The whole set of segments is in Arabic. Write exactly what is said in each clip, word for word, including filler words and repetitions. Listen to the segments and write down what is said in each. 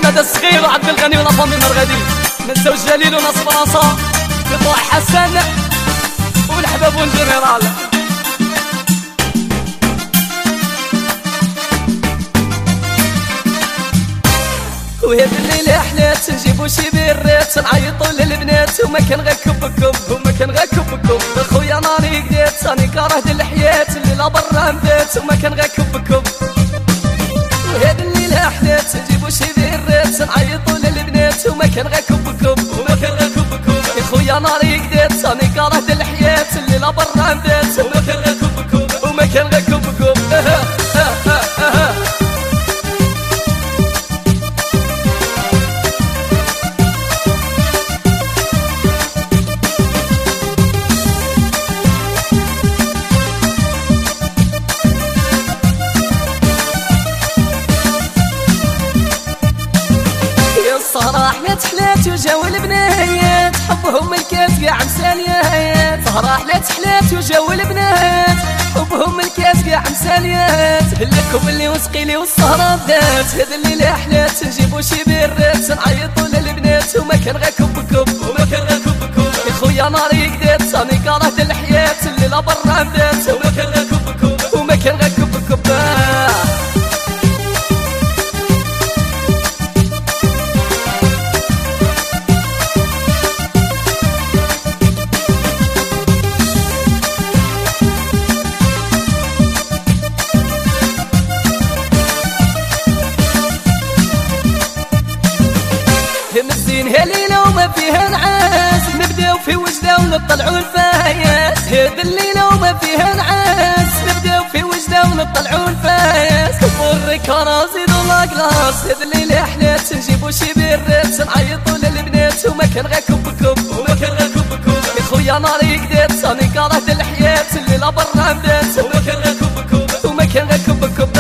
هذا الصغير وعبد الغني ولا فامي مرغدي، ننساو جليل وناس فرنسا بطوع حسن والحباب والجنرال. وهاد الليلة حلات نجيبو شي بيرات نعيطو للبنات وما كان غير كب كب وما كان غير كب كب. خويا ناري قدات راني كاره الحياة الليلة برا مبات وما كان غير كب كب. وهاد الليلة حلات نجيبو شي بيرات نعيطو للبنات وما كان غير كب كب وما كان غير كب كب. يا خويا ناري قدات راني كاره الحياة الليلة برا مبات وما كان غير كب كب وما كان غير كب كب. الصراح حلات حلات وجاو البنات حبهم الكاس قاع مساليات. صراح حلات حلات وجاو البنات حبهم الكاس قاع مساليات. لكم اللي وسقيلي والسهرة بدات هذا الليلة حلات نجيبو شي بيرات نعيطو للبنات وما كان غير كب كب وما كان غير كب كب. يا خويا ناري قدات راني كرهت الحياة الليلة برا بدات وما كان غير كب كب وما كان غير كب كب. مزين هالليلة وما فيها نعاس نبداو في وجدة ونطلعو الفايات. هاد الليلة وما فيها نعاس نبداو في وجدة ونطلعو الفايات. كبر الريكارة زيدو لاكلاس هاد الليلة حلات نجيبو شي بيرات نعيطو للبنات وما كان غير كب كب وما كان غير كب كب. يا خويا ناري قدات راني كرهت الحياة الليلة برا بدات وما كان غير كب كب وما كان غير كب كب.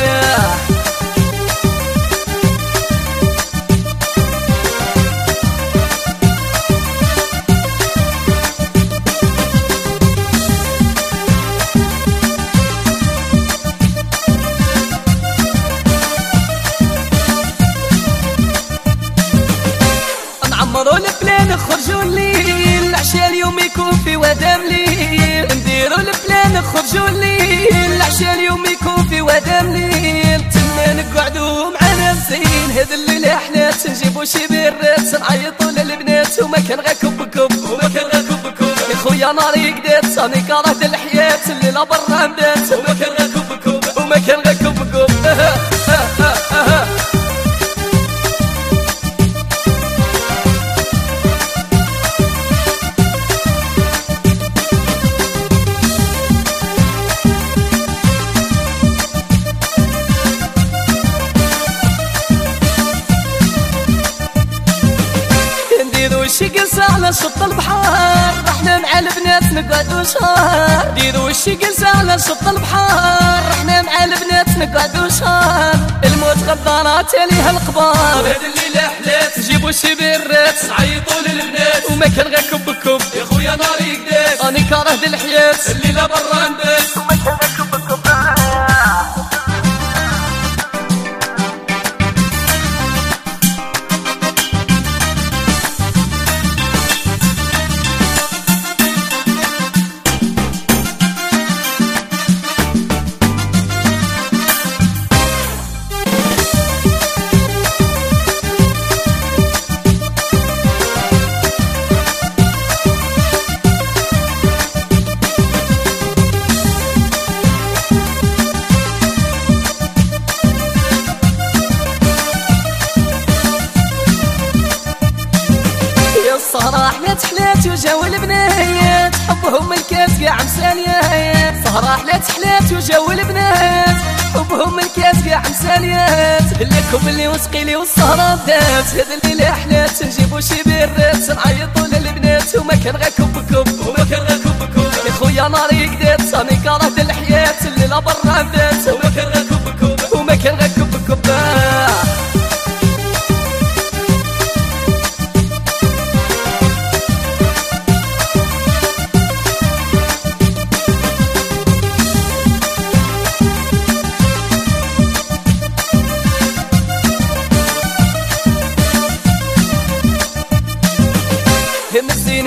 نعمرو البلان نخرجو الليل العشاء اليوم يكون في ودا مليل. نديرو البلان نخرجو الليل العشاء اليوم يكون في ودا مليل. تما نقعدو معانا الزين هاد الليلة حلات نجيبو شي بيرات نعيطو للبنات وما كان غير كب كب وما كان غير كب كب. يا خويا ناري قدات راني كرهت الحياة الليلة برا بدات وما كان غير كب كب وما كان غير كب كب. وشي قلسة على شط البحر رحنا مع البنات نقعدو شهر. ديرو وشي قلسة على شط البحر رحنا مع البنات نقعدو شهر. الموت غدارات عليها القبار. وهاد الليلة حلات نجيبو شي بيرات نعيطو للبنات وما كان غير كب كب. يا خويا ناري قدات راني كاره الحياة الليلة برا نبات وما كان غير كب كب. السهرة حلات حلات وجاو البنات حبهم الكاس قاع مساليات. سهرة حلات حلات وجاو البنات حبهم الكاس قاع مساليات. لكم اللي وسقيلي والسهرة بدات هاد الليلة حلات نجيبو شي بيرات نعيطو للبنات وما كان غير كب كب وما كان غير كب كب. يا خويا ناري قدات راني كرهت الحياة الليلة برا بدات وما كان غير كب كب وما كان غير كب كب.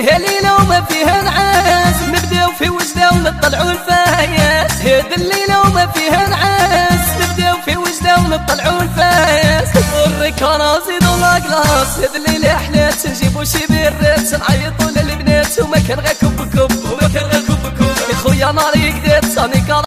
فيها ليلة وما فيها نعاس، نبداو في وجدة ونطلعوا الفايس. هاد الليلة وما فيها نعاس، نبداو في وجدة ونطلعوا الفايس. والركانة زيدوا لاكلاس، هاد الليلة حلات نجيبو شي بيرات، نعيطوا للبنات وما كان غير كب كب وما كان غير كب كب. يا خويا ناري قدات راني